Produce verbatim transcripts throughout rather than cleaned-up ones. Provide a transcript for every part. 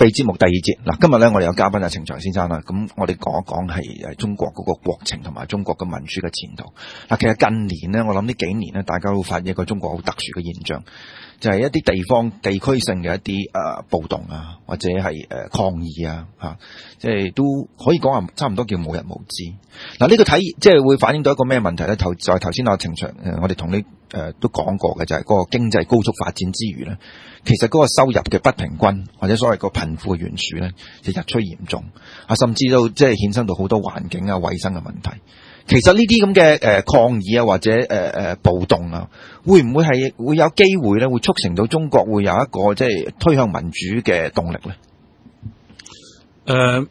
備節目第二節嗱，今日咧我哋有嘉賓啊，程翔先生啦。咁我哋講一講係誒中國嗰個國情同埋中國嘅民主嘅前途。嗱，其實近年咧，我諗呢幾年咧，大家都發現一個中國好特殊嘅現象，就係、是、一啲地方地區性嘅一啲誒、呃、暴動啊，或者係誒、呃、抗議啊，吓、啊，即係都可以講話差唔多叫無日無之。嗱、啊，呢、這個睇即係會反映到一個咩問題咧？頭就係頭先阿程翔誒，我哋同你誒、呃、都講過嘅，就係、是、嗰個經濟高速發展之餘咧。其實嗰個收入嘅不平均，或者所謂個貧富懸殊咧，就日趨嚴重啊，甚至到即係衍生到好多環境啊、衛生嘅問題。其實呢啲咁嘅誒抗議啊，或者誒誒、呃、暴動啊，會唔會係會有機會咧，會促成到中國會有一個即係推向民主嘅動力咧？ 誒、呃，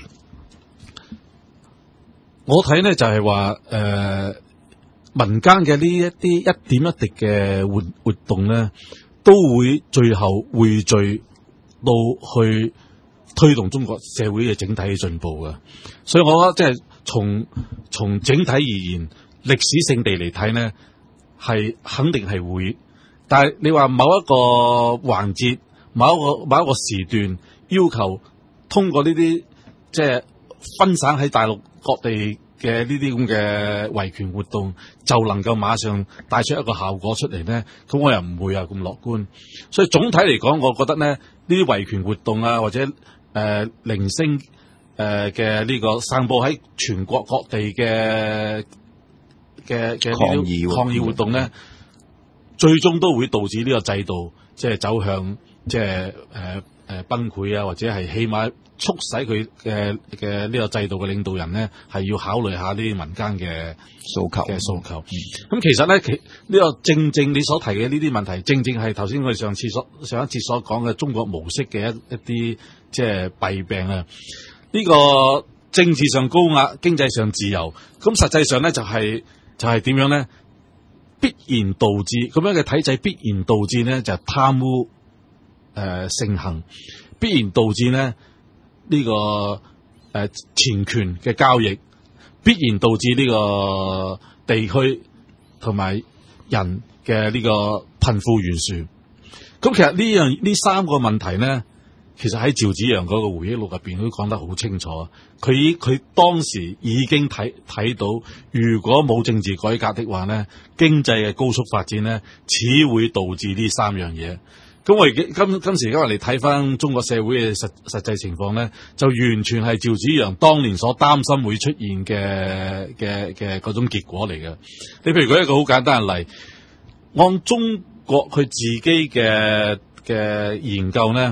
我睇呢就係話誒民間嘅呢一啲一點一滴嘅活活動咧。都會最後匯聚到去推動中國社會嘅整體嘅進步嘅，所以我覺得即係從從整體而言，歷史性地嚟睇呢，係肯定係會。但係你話某一個環節、某一個某一個時段，要求通過呢啲即係分散喺大陸各地嘅呢啲咁嘅維權活動就能夠馬上帶出一個效果出嚟呢，咁我又唔會有咁樂觀。所以總體嚟講，我覺得呢呢啲維權活動啊，或者誒、呃、零星誒嘅呢個散佈喺全國各地嘅嘅嘅抗議抗議活動呢，最終都會導致呢個制度即係走向即係誒誒崩潰啊，或者係起碼促使佢嘅嘅呢個制度嘅領導人呢，係要考慮下呢啲民間嘅訴求嘅訴求。咁、嗯、其實呢，其呢個正正你所提嘅呢啲問題，正正係頭先我哋上次所上一節所講嘅中國模式嘅一一啲即係弊病啊。呢、這個政治上高壓，經濟上自由，咁實際上呢，就係、是、就係、是、點樣呢？必然導致咁樣嘅體制，必然導致呢就係、是、貪污誒、呃、盛行，必然導致呢。呢、這個誒、呃、錢權嘅交易，必然導致呢個地區同埋人嘅呢個貧富懸殊。咁其實呢樣呢三個問題呢，其實喺趙紫陽嗰個回憶錄入邊都講得好清楚。佢佢當時已經睇睇到，如果冇政治改革的話呢，經濟嘅高速發展呢，只會導致呢三樣嘢。咁我而家今今時今日嚟睇翻中國社會嘅實實際情況咧，就完全係趙紫陽當年所擔心會出現嘅嘅嘅嗰種結果嚟嘅。你譬如舉一個好簡單嘅例，按中國佢自己嘅嘅研究咧，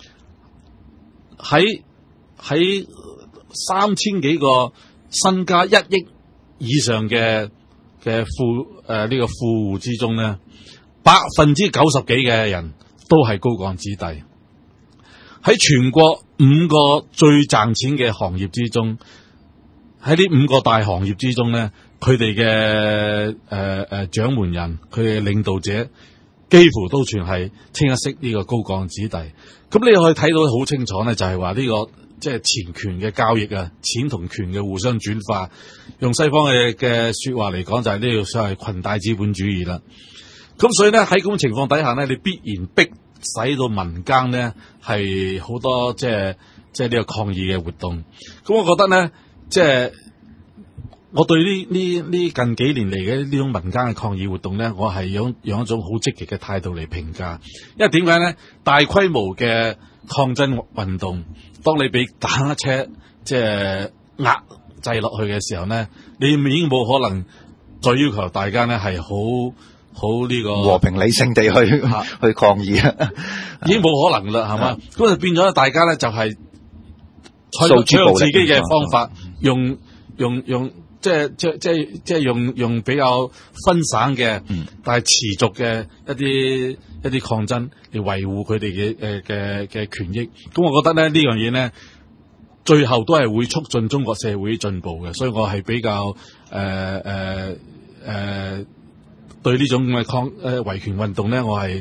喺喺三千幾個身家一億以上嘅嘅富誒呢、呃這個富戶之中咧，百分之九十幾嘅人都係高幹子弟。喺全國五個最賺錢嘅行業之中，喺呢五個大行業之中咧，佢哋嘅誒誒掌門人，佢哋嘅領導者，幾乎都全係清一色呢個高幹子弟。咁你可以睇到好清楚咧，就係話呢個即係錢權嘅交易啊，錢同權嘅互相轉化。用西方嘅嘅說話嚟講，就係呢個所謂裙帶資本主義啦。咁所以咧，喺咁嘅情況底下咧，你必然逼使到民間咧係好多即係即係呢個抗議嘅活動。咁我覺得咧，即係我對呢呢呢近幾年嚟嘅呢種民間嘅抗議活動咧，我係用用一種好積極嘅態度嚟評價。因為點解咧？大規模嘅抗爭運動，當你俾打車即係壓制落去嘅時候咧，你已經冇可能再要求大家咧係好。好呢個和平理性地去、啊、去抗議啊， 已經冇可能啦，係嘛？咁就變咗大家咧就係採用自己嘅方法，嗯、用用用即係即係即係即係用用比較分散嘅，嗯、但係持續嘅一啲一啲抗爭嚟維護佢哋嘅誒嘅嘅權益。咁我覺得咧呢樣嘢咧，最後都係會促進中國社會進步嘅，所以我係比較誒誒誒。呃呃呃對呢種嘅抗誒維權運動咧，我係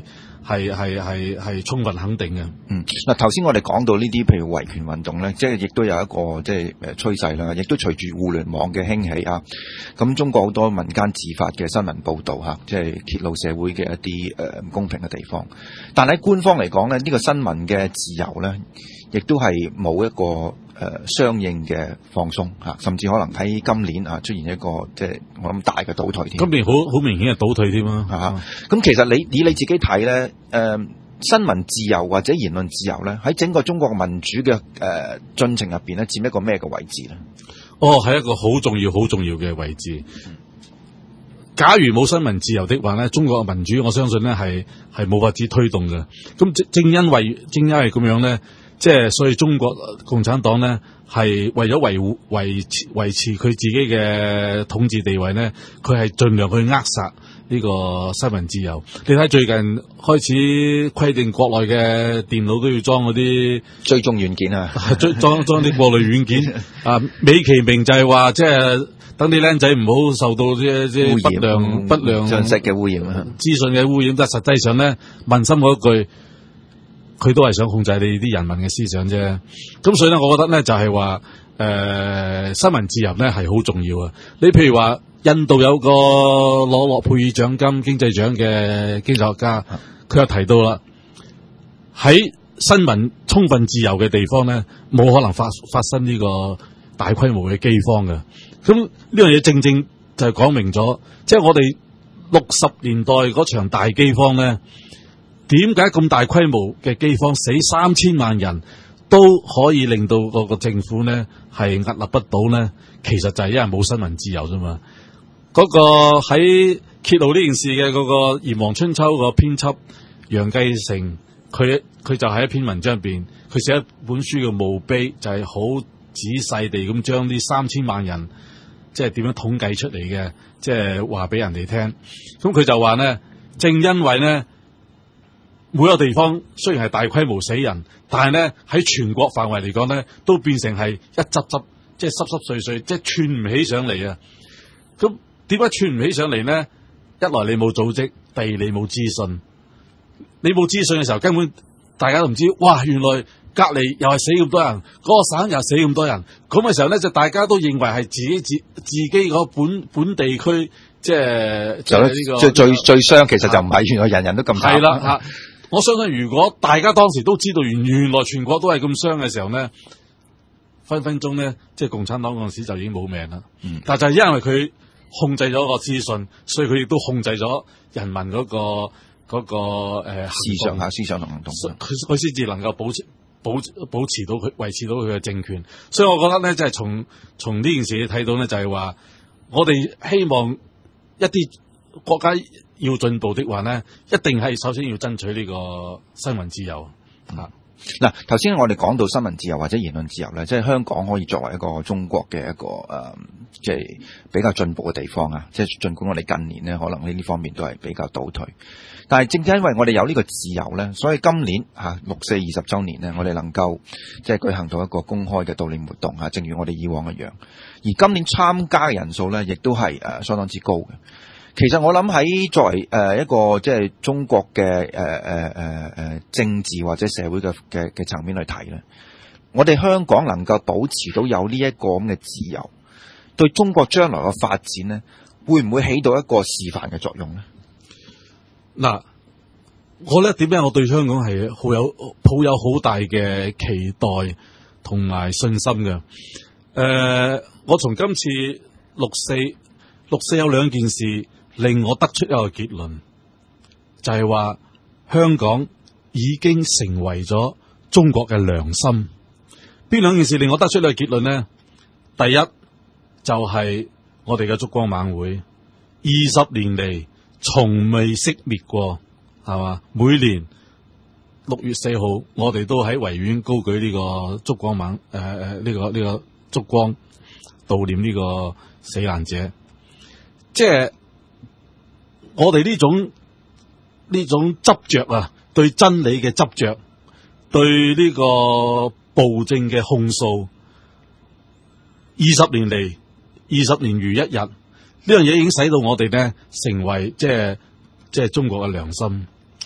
係係係係充分肯定嘅。 嗯，嗱頭先我哋講到呢啲，譬如維權運動咧，即係亦都有一個即係誒趨勢啦，亦都隨住互聯網嘅興起啊，咁中國好多民間自發嘅新聞報導嚇，即係揭露社會嘅一啲誒唔公平嘅地方。但喺官方嚟講咧，呢個新聞嘅自由咧，亦都係冇一個誒相應嘅放鬆嚇，甚至可能喺今年啊出現一個即係我諗大嘅倒退添。 今年好好明顯係倒退添啦嚇。咁其實你以你自己睇咧，誒新聞自由或者言論自由咧，喺整個中國嘅民主嘅誒進程入邊咧，佔一個咩嘅位置咧？ 哦，係一個好重要、好重要嘅位置。假如冇新聞自由的話咧，中國嘅民主我相信咧係係冇法子推動嘅。咁正正因為正因為咁樣咧，即係所以中國共產黨咧係為咗維護維持維持佢自己嘅統治地位咧，佢係盡量去扼殺呢個新聞自由。你睇最近開始規定國內嘅電腦都要裝嗰啲追蹤軟件啊， 追裝裝啲過濾軟件啊，美其名就係話即係等啲僆仔唔好受到啲啲不良不良信息嘅污染啊， 資訊嘅污染。但實際上咧，問心嗰一句，佢都係想控制你啲人民嘅思想啫。咁所以咧，我覺得咧就係話誒新聞自由咧係好重要啊。你譬如話印度有個攞諾貝爾獎金經濟獎嘅經濟學家，佢又提到啦，喺新聞充分自由嘅地方咧，冇可能發發生呢個大規模嘅饑荒嘅。咁呢樣嘢正正就係講明咗，即係我哋六十年代嗰場大饑荒咧，點解咁大規模嘅饑荒死三千萬人都可以令到個個政府咧係屹立不倒咧？其實就係因為冇新聞自由啫嘛。嗰個喺揭露呢件事嘅嗰個《炎黃春秋》個編輯楊繼成，佢佢就喺一篇文章入邊，佢寫一本書叫《墓碑》，就係好仔細地咁將呢三千萬人即係點樣統計出嚟嘅，即係話俾人哋聽。咁佢就話咧，正因為咧每個地方雖然係大規模死人，但係咧喺全國範圍嚟講咧，都變成係一執執，即係濕濕碎碎，即係串唔起上嚟啊！咁點解串唔起上嚟呢？一來你冇組織，第二你冇資訊。你冇資訊嘅時候，根本大家都唔知。哇！原來隔離又係死咁多人，嗰、那個省又死咁多人。咁嘅時候咧，就大家都認為係自己自自己個本本地區，即係即係呢個最最最傷。其實就唔係，原來人人都咁慘。 係啦嚇！我相信如果大家當時都知道原原來全國都係咁傷嘅時候咧，分分鐘咧，即係共產黨嗰陣時就已經冇命啦。嗯，但就係因為佢控制咗個資訊，所以佢亦都控制咗人民嗰、嗰個嗰、嗰個誒、呃、 思想下思想同行動， 佢佢先至能夠保持保保持到佢維持到佢嘅政權。所以我覺得咧，即係從從呢件事你睇到咧，就係話我哋希望一啲國家要進步的話咧，一定係首先要爭取呢個新聞自由啊。 嗱，頭先我哋講到新聞自由或者言論自由咧，即係香港可以作為一個中國嘅一個誒、呃，即係比較進步嘅地方啊！即係儘管我哋近年咧，可能呢啲方面都係比較倒退，但係正正因為我哋有呢個自由咧，所以今年嚇、啊、六四二十週年咧，我哋能夠即係舉行到一個公開嘅悼念活動嚇，正如我哋以往一樣。而今年參加嘅人數咧，亦都係誒、呃、相當之高嘅。其實我諗喺作為誒一個即係中國嘅誒誒誒誒政治或者社會嘅嘅嘅層面去睇咧，我哋香港能夠保持到有呢一個咁嘅自由，對中國將來嘅發展咧，會唔會起到一個示範嘅作用咧？嗱， 我咧點解我對香港係好有抱有好大嘅期待同埋信心嘅？誒、呃，我從今次六四六四有兩件事令我得出一個結論，就係話香港已經成為咗中國嘅良心。邊兩件事令我得出呢個結論呢？第一就係我哋嘅燭光晚會，二十年嚟從未熄滅過，係嘛？每年六月四號，我哋都喺維園高舉呢個燭光晚，誒誒呢個呢個燭光悼念呢個死難者，即係。我哋呢種呢種執着啊，對真理嘅執着，對呢個暴政嘅控訴，二十年嚟，二十年如一日，呢樣嘢已經使到我哋咧成為即係即係中國嘅良心。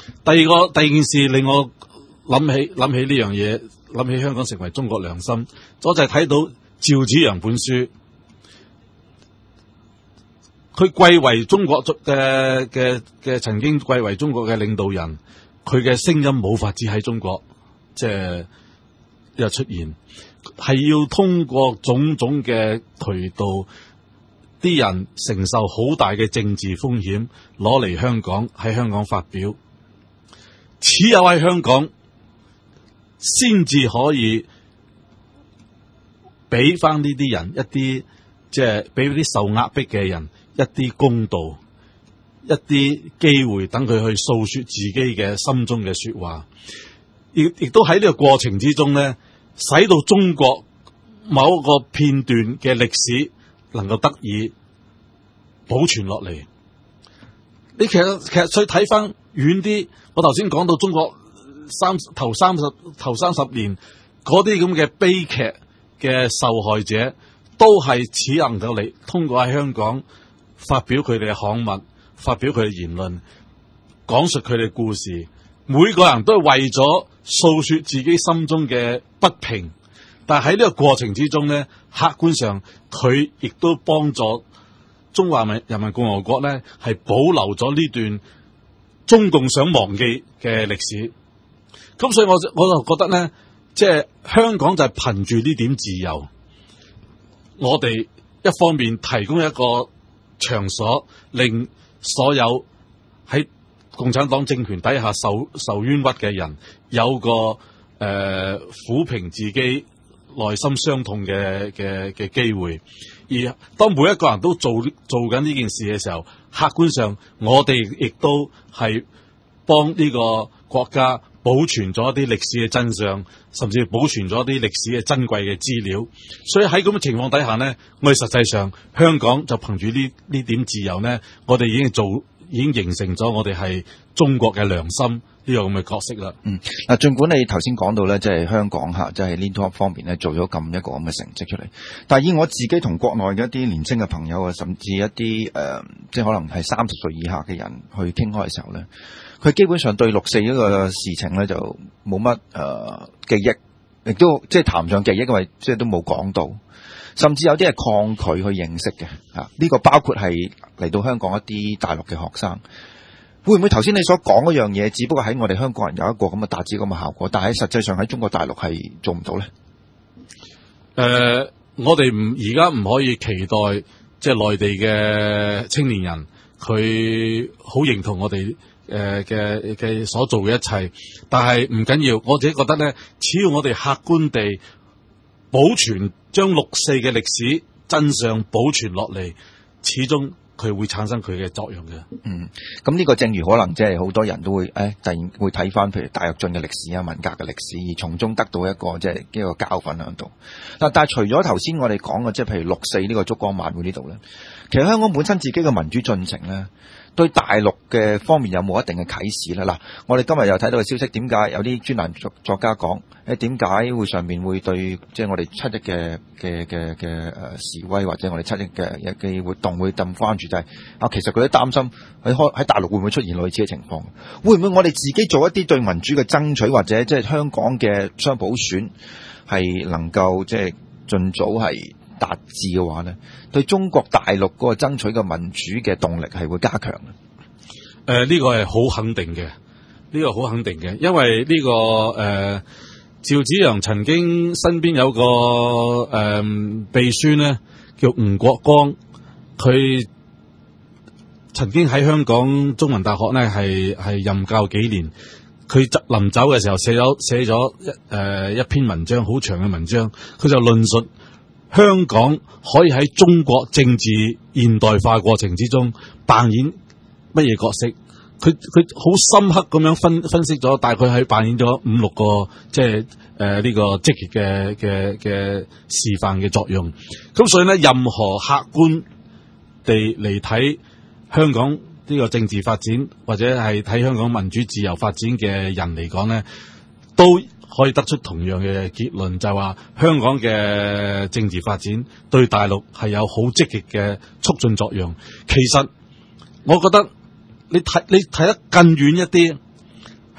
第二個第二件事令我諗起諗起呢樣嘢，諗起香港成為中國良心，我就係睇到趙紫陽本書，佢貴為中國嘅嘅嘅曾經貴為中國嘅領導人，佢嘅聲音冇法子喺中國即係又出現，係要通過種種嘅渠道，啲人承受好大嘅政治風險，攞嚟香港喺香港發表，只有喺香港先至可以俾翻呢啲人一啲，即係俾啲受壓迫嘅人一啲公道，一啲機會等佢去訴說自己嘅心中嘅說話，亦亦都喺呢個過程之中咧，使到中國某一個片段嘅歷史能夠得以保存落嚟。你其實其實再睇翻遠啲，我頭先講到中國三頭三十頭三十年嗰啲咁嘅悲劇嘅受害者，都係只能夠嚟通過喺香港發表佢哋嘅刊物，發表佢嘅言論，講述佢哋嘅故事。每個人都係為咗訴說自己心中嘅不平，但係喺呢個過程之中咧，客觀上佢亦都幫助中華人民共和國咧，係保留咗呢段中共想忘記嘅歷史。咁所以我就我就覺得咧，即係香港就係憑住呢點自由，我哋一方面提供一個場所，令所有喺共產黨政權底下受受冤屈嘅人有個誒、呃、撫平自己內心傷痛嘅嘅嘅機會。而當每一個人都做做緊呢件事嘅時候，客觀上我哋亦都係幫呢個國家保存咗一啲歷史嘅真相，甚至保存咗一啲歷史嘅珍貴嘅資料。所以喺咁嘅情況底下呢，我哋實際上香港就憑住呢呢點自由呢，我哋已經做已經形成咗我哋係中國嘅良心呢個咁嘅角色啦。 嗯，嗱，儘管你頭先講到咧，即係香港嚇，即係呢套方面咧做咗咁一個咁嘅成績出嚟，但係以我自己同國內嘅一啲年輕嘅朋友啊，甚至一啲誒、呃，即係可能係三十歲以下嘅人去傾開嘅時候咧，佢基本上對六四呢個事情咧就冇乜誒記憶，亦都即係談上記憶，因為即係都冇講到，甚至有啲係抗拒去認識嘅嚇。呢個包括係嚟到香港一啲大陸嘅學生。會唔會頭先你所講嗰樣嘢，只不過喺我哋香港人有一個咁嘅達至咁嘅效果，但係實際上喺中國大陸係做唔到咧？ 誒、呃，我哋唔而家唔可以期待，即係內地嘅青年人佢好認同我哋誒嘅嘅所做嘅一切，但係唔緊要，我自己覺得咧，只要我哋客觀地保存將六四嘅歷史真相保存落嚟，始終佢會產生佢嘅作用嘅。 嗯，咁呢個正如可能即係好多人都會誒，突然會睇翻譬如大躍進嘅歷史啊、文革嘅歷史，而從中得到一個即係一個教訓喺度。嗱，但係除咗頭先我哋講嘅，即係譬如六四呢個燭光晚會呢度咧，其實香港本身自己嘅民主進程咧，對大陸嘅方面有冇一定嘅啟示咧？嗱，我哋今日又睇到個消息，點解有啲專欄作作家講誒點解會上面會對即係我哋七一嘅嘅嘅嘅誒示威或者我哋七一嘅嘅活動會咁關注，就係啊，其實佢都擔心喺開喺大陸會唔會出現類似嘅情況？會唔會我哋自己做一啲對民主嘅爭取，或者即係香港嘅雙普選係能夠即係盡早係達至嘅話咧，對中國大陸嗰個爭取嘅民主嘅動力係會加強嘅。誒、 呃，呢、這個係好肯定嘅，呢、這個好肯定嘅，因為呢、這個誒、呃、趙紫陽曾經身邊有個誒、呃、秘書咧，叫吳國光，佢曾經喺香港中文大學咧係係任教幾年。佢臨走嘅時候寫咗寫咗一誒、呃、一篇文章，好長嘅文章，佢就論述香港可以喺中國政治現代化過程之中扮演乜嘢角色。佢佢好深刻咁樣分分析咗，大概係扮演咗五六個即係誒呢個積極嘅嘅嘅示範嘅作用。咁所以咧，任何客觀地嚟睇香港呢個政治發展，或者係睇香港民主自由發展嘅人嚟講咧，都可以得出同樣嘅結論，就係話香港嘅政治發展對大陸係有好積極嘅促進作用。其實我覺得你睇你睇得更遠一啲，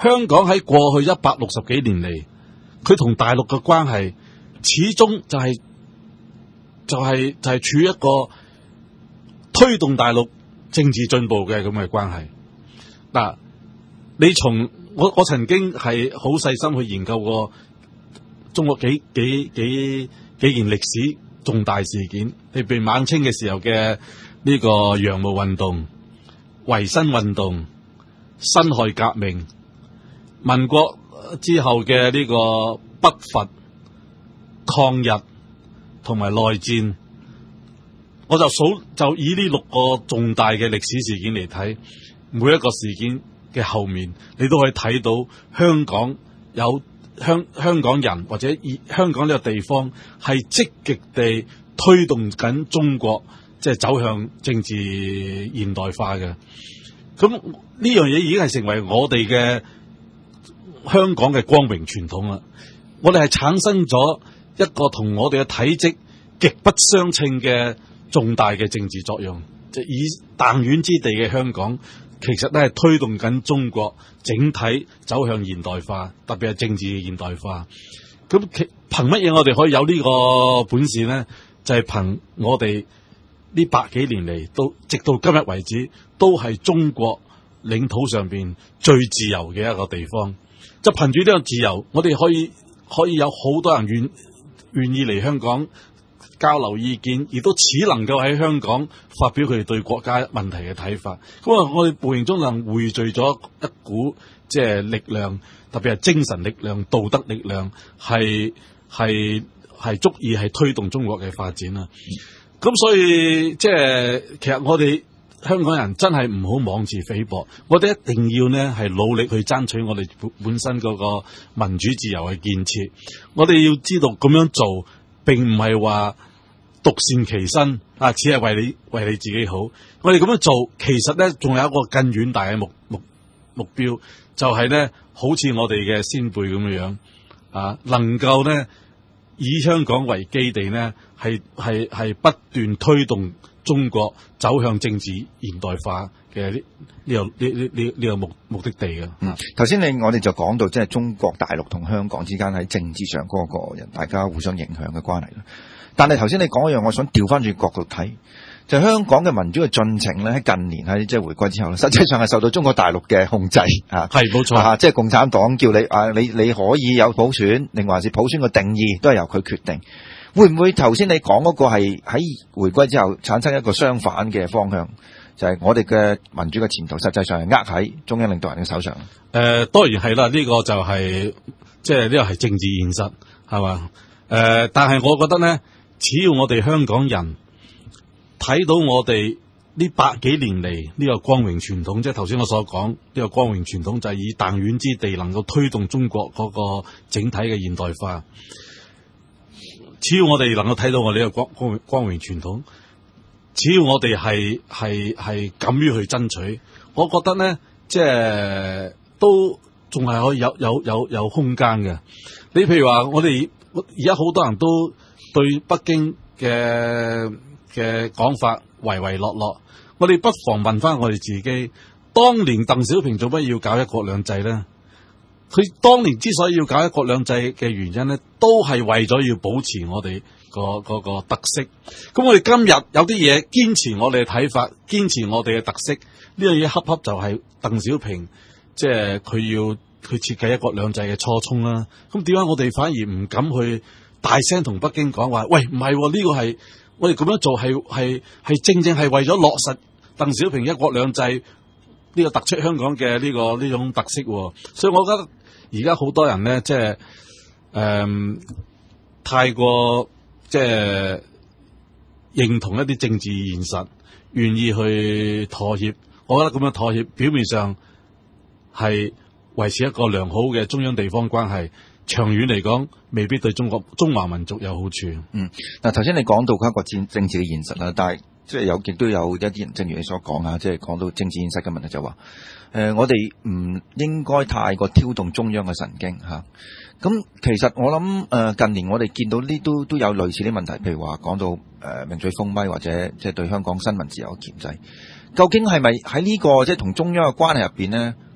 香港喺過去一百六十幾年嚟，佢同大陸嘅關係始終就係、是、就係、是、就係、是、處於一個推動大陸政治進步嘅咁嘅關係。嗱，你從我我曾經係好細心去研究過中國幾幾幾幾件歷史重大事件，譬如晚清嘅時候嘅呢個洋務運動、維新運動、辛亥革命，民國之後嘅呢個北伐、抗日同埋內戰，我就數就以呢六個重大嘅歷史事件嚟睇，每一個事件嘅後面，你都可以睇到香港有香香港人或者以香港呢個地方係積極地推動緊中國，即係走向政治現代化嘅。咁呢樣嘢已經係成為我哋嘅香港嘅光榮傳統啦。我哋係產生咗一個同我哋嘅體積極不相稱嘅重大嘅政治作用，即係以彈丸之地嘅香港，其實都係推動緊中國整體走向現代化，特別係政治嘅現代化。咁其憑乜嘢我哋可以有呢個本事呢？就係、是、憑我哋呢百幾年嚟，到直到今日為止，都係中國領土上邊最自由嘅一個地方。就憑住呢個自由，我哋可以可以有好多人願願意嚟香港交流意見，亦都只能夠喺香港發表佢哋對國家問題嘅睇法。咁啊，我哋無形中能匯聚咗一股即係力量，特別係精神力量、道德力量，係係係足以係推動中國嘅發展啦。咁、嗯、所以即係其實我哋香港人真係唔好妄自菲薄，我哋一定要呢係努力去爭取我哋本身嗰個民主自由嘅建設。我哋要知道咁樣做並唔係話獨善其身啊，只係為你為你自己好。我哋咁樣做，其實咧仲有一個更遠大嘅目目目標，就係、是、咧好似我哋嘅先輩咁樣樣啊，能夠咧以香港為基地咧，係係係不斷推動中國走向政治現代化嘅呢呢個呢呢呢呢個目目的地嘅。 嗯，頭先你我哋就講到即係中國大陸同香港之間喺政治上嗰個人大家互相影響嘅關係啦。但係頭先你講一樣，我想調翻轉角度睇，就係、香港嘅民主嘅進程咧，喺近年喺即係回歸之後咧，實際上係受到中國大陸嘅控制啊。係冇錯啊，即係共產黨叫你啊，你你可以有普選，定還是普選嘅定義都係由佢決定。會唔會頭先你講嗰個係喺回歸之後產生一個相反嘅方向，就係、是、我哋嘅民主嘅前途實際上係握喺中央領導人嘅手上？誒、 呃，當然係啦，呢、這個就係即係呢個係政治現實，係嘛？誒、呃，但係我覺得咧。只要我哋香港人睇到我哋呢百幾年嚟呢個光榮傳統，即係頭先我所講呢個光榮傳統，就係以彈丸之地能夠推動中國嗰個整體嘅現代化。只要我哋能夠睇到我哋呢個光光光榮傳統，只要我哋係係係敢於去爭取，我覺得咧，即係都仲係可以有有有有空間嘅。你譬如話，我哋而家好多人都對北京嘅嘅講法唯唯諾諾，我哋不妨問翻我哋自己，當年鄧小平做乜要搞一國兩制咧？佢當年之所以要搞一國兩制嘅原因咧，都係為咗要保持我哋個嗰個特色。咁我哋今日有啲嘢堅持我哋嘅睇法，堅持我哋嘅特色，呢樣嘢恰恰就係鄧小平即係佢要去設計一國兩制嘅初衷啦。咁點解我哋反而唔敢去大聲同北京講話？喂，唔係呢個係我哋咁樣做係係係正正係為咗落實鄧小平一國兩制呢個突出香港嘅呢個呢種特色。所以我覺得而家好多人咧，即係誒太過即係認同一啲政治現實，願意去妥協。我覺得咁樣妥協，表面上係維持一個良好嘅中央地方關係，長遠嚟講，未必對中國中華民族有好處。嗯， 嗱，頭先你講到一個政政治嘅現實啦，但係即係有亦都有一啲人，正如你所講啊，即係講到政治現實嘅問題就話，誒、呃，我哋唔應該太過挑動中央嘅神經吓。咁、啊、其實我諗誒、呃，近年我哋見到呢都都有類似啲問題，譬如話講到誒、呃、名嘴封咪或者即係對香港新聞自由嘅鉗制，究竟係咪喺呢個即係同中央嘅關係入邊咧，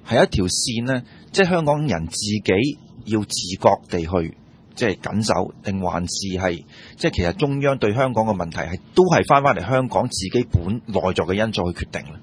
係一條線咧，即係香港人自己要自覺地去即係緊守，定還是係即係其實中央對香港嘅問題係都係翻翻嚟香港自己本內在嘅因素去決定咧？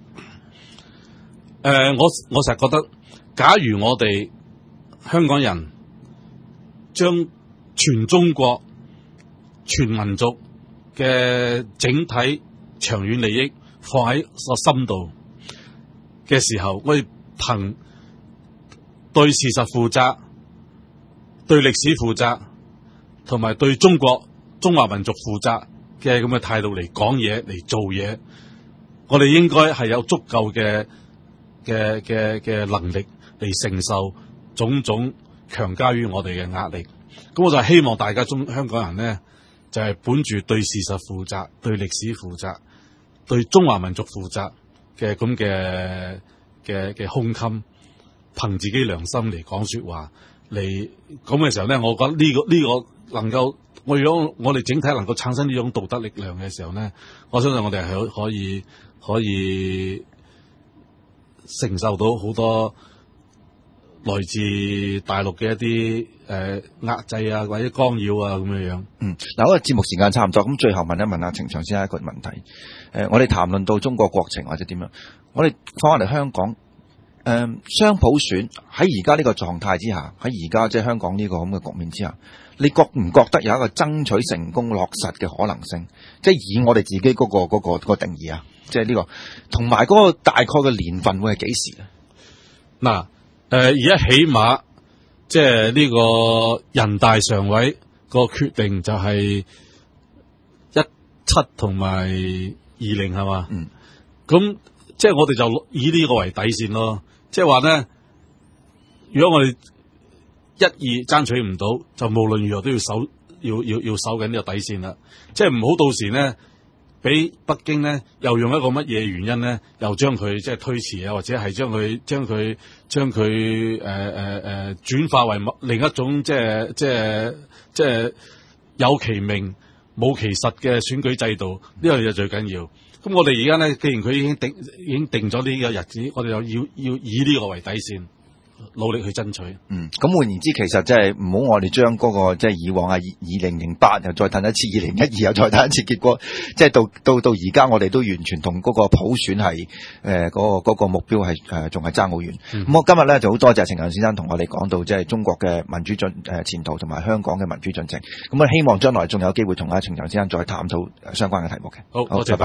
誒、呃，我我成日覺得，假如我哋香港人將全中國、全民族嘅整體長遠利益放喺個心度嘅時候，我哋憑對事實負責、對歷史負責，同埋對中國中華民族負責嘅咁嘅態度嚟講嘢、嚟做嘢，我哋應該係有足夠嘅嘅嘅嘅能力嚟承受種種強加於我哋嘅壓力。咁我就希望大家中香港人呢，就係、是、本住對事實負責、對歷史負責、對中華民族負責嘅咁嘅嘅嘅胸襟，憑自己良心嚟講說話，嚟咁嘅時候呢，我覺得呢、這個呢、這個能夠，我如果我哋整體能夠產生呢種道德力量嘅時候呢，我相信我哋係可以可以承受到好多來自大陸嘅一啲誒壓制啊，或者干擾啊咁樣樣。嗯， 嗱，嗰個節目時間差唔多，咁最後問一問阿程翔先生一個問題。誒、呃，我哋談論到中國國情或者點樣，我哋翻返嚟香港，誒、呃，雙普選喺而家呢個狀態之下，喺而家即係香港呢個咁嘅局面之下，你覺唔覺得有一個爭取成功落實嘅可能性？即係以我哋自己嗰、嗰個嗰、嗰個嗰個定義啊，即係呢個，同埋嗰個大概嘅年份會係幾時咧？ 嗱。誒，而家起碼即係呢個人大常委個決定就係一七同埋二零係嘛？嗯，咁即係我哋就以呢個為底線咯。即係話咧，如果我哋一二爭取唔到，就無論如何都要守，要要要守緊呢個底線啦。即係唔好到時咧，俾北京咧又用一個乜嘢原因咧，又將佢即係推遲啊，或者係將佢將佢將佢誒誒誒轉化為另一種即係即係即係有其名冇其實嘅選舉制度，呢樣嘢最緊要。咁我哋而家咧，既然佢已經定已經定咗呢個日子，我哋又要要以呢個為底線，努力去爭取。 嗯，咁換言之，其實即係唔好我哋將嗰個即係以往啊，二零零八又再褪一次，二零一二又再褪一次，結果即係到到到而家，我哋都完全同嗰個普選係誒嗰個嗰個目標係誒仲係爭好遠。咁、嗯、我今日咧就好多謝程翔先生同我哋講到即係中國嘅民主進誒前途同埋香港嘅民主進程。咁我希望將來仲有機會同阿程翔先生再探討相關嘅題目嘅。 好，多謝。